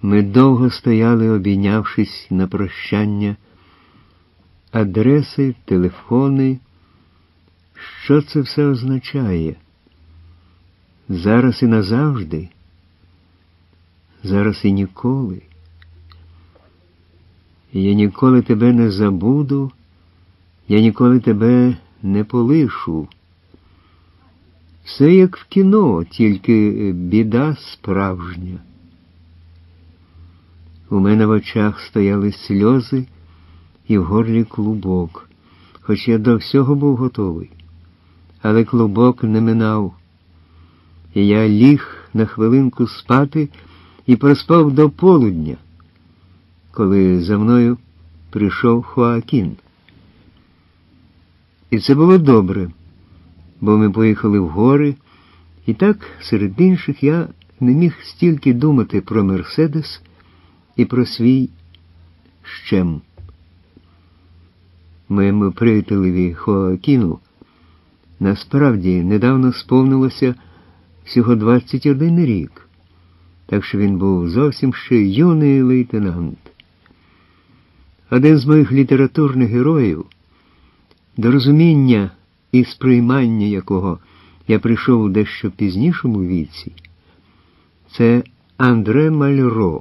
Ми довго стояли, обійнявшись на прощання. Адреси, телефони. Що це все означає? Зараз і назавжди? Зараз і ніколи? Я ніколи тебе не забуду, я ніколи тебе не полишу. Все як в кіно, тільки біда справжня. У мене в очах стояли сльози і в горлі клубок, хоч я до всього був готовий. Але клубок не минав, і я ліг на хвилинку спати і проспав до полудня, коли за мною прийшов Хоакін. І це було добре, бо ми поїхали в гори, і так, серед інших, я не міг стільки думати про Мерседес і про свій щем. Моєму приятелеві Хоакіну насправді недавно сповнилося всього 21 рік, так що він був зовсім ще юний лейтенант. Один з моїх літературних героїв, до розуміння і сприймання якого я прийшов у дещо пізнішому віці, це Андре Мальро.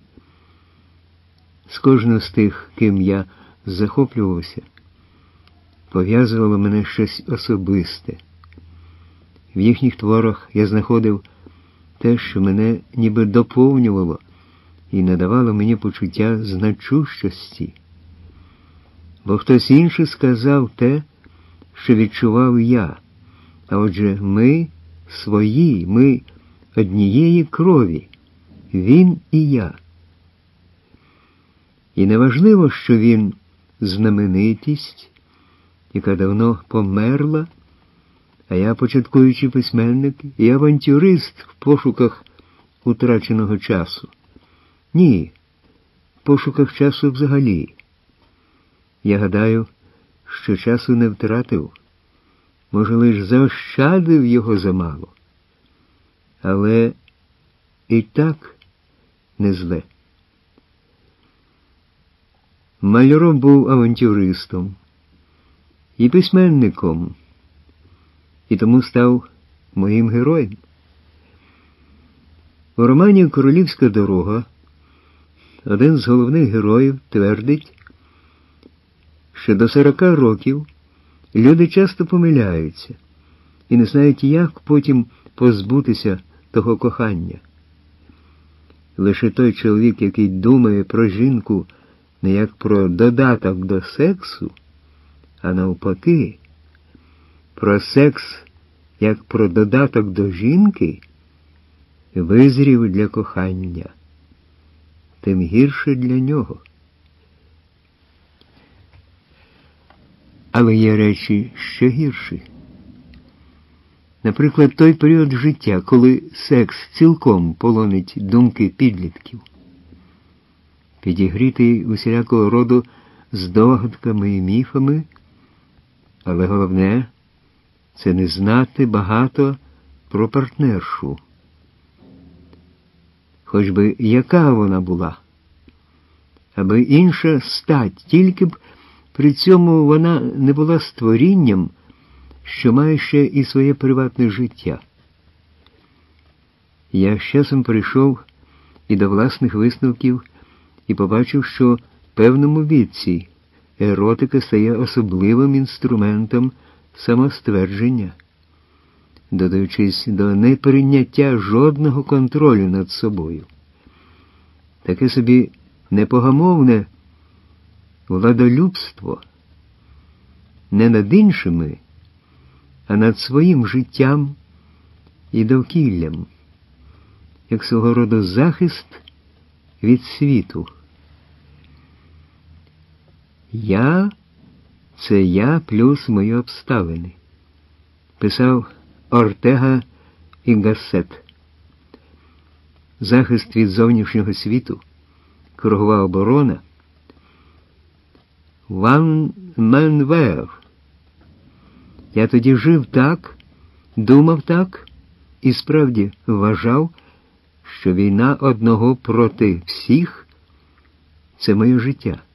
З кожного з тих, ким я захоплювався, пов'язувало мене щось особисте. В їхніх творах я знаходив те, що мене ніби доповнювало і надавало мені почуття значущості. Бо хтось інший сказав те, що відчував я. А отже, ми свої, ми однієї крові, він і я. І неважливо, що він знаменитість, яка давно померла, а я початкуючий письменник і авантюрист в пошуках утраченого часу. Ні, в пошуках часу взагалі. Я гадаю, що часу не втратив, може, лише заощадив його замало. Але і так не зле. Мальро був авантюристом і письменником, і тому став моїм героєм. У романі «Королівська дорога» один з головних героїв твердить, що до 40 років люди часто помиляються і не знають, як потім позбутися того кохання. Лише той чоловік, який думає про жінку не як про додаток до сексу, а навпаки, про секс як про додаток до жінки, визрів для кохання, тим гірше для нього. Але є речі ще гірші. Наприклад, той період життя, коли секс цілком полонить думки підлітків, підігрітий усілякого роду здогадками і міфами, але головне – це не знати багато про партнершу. Хоч би яка вона була, аби інша стать, тільки б при цьому вона не була створінням, що має ще і своє приватне життя. Я з часом прийшов і до власних висновків, і побачив, що в певному віці еротика стає особливим інструментом самоствердження, додаючись до неприйняття жодного контролю над собою. Таке собі непогамовне владолюбство не над іншими, а над своїм життям і довкіллям, як свого роду захист від світу. Я – це я плюс мої обставини, писав Ортега і Гассет. Захист від зовнішнього світу, кругова оборона – one man wear. Я тоді жив так, думав так і справді вважав, що війна одного проти всіх – це моє життя.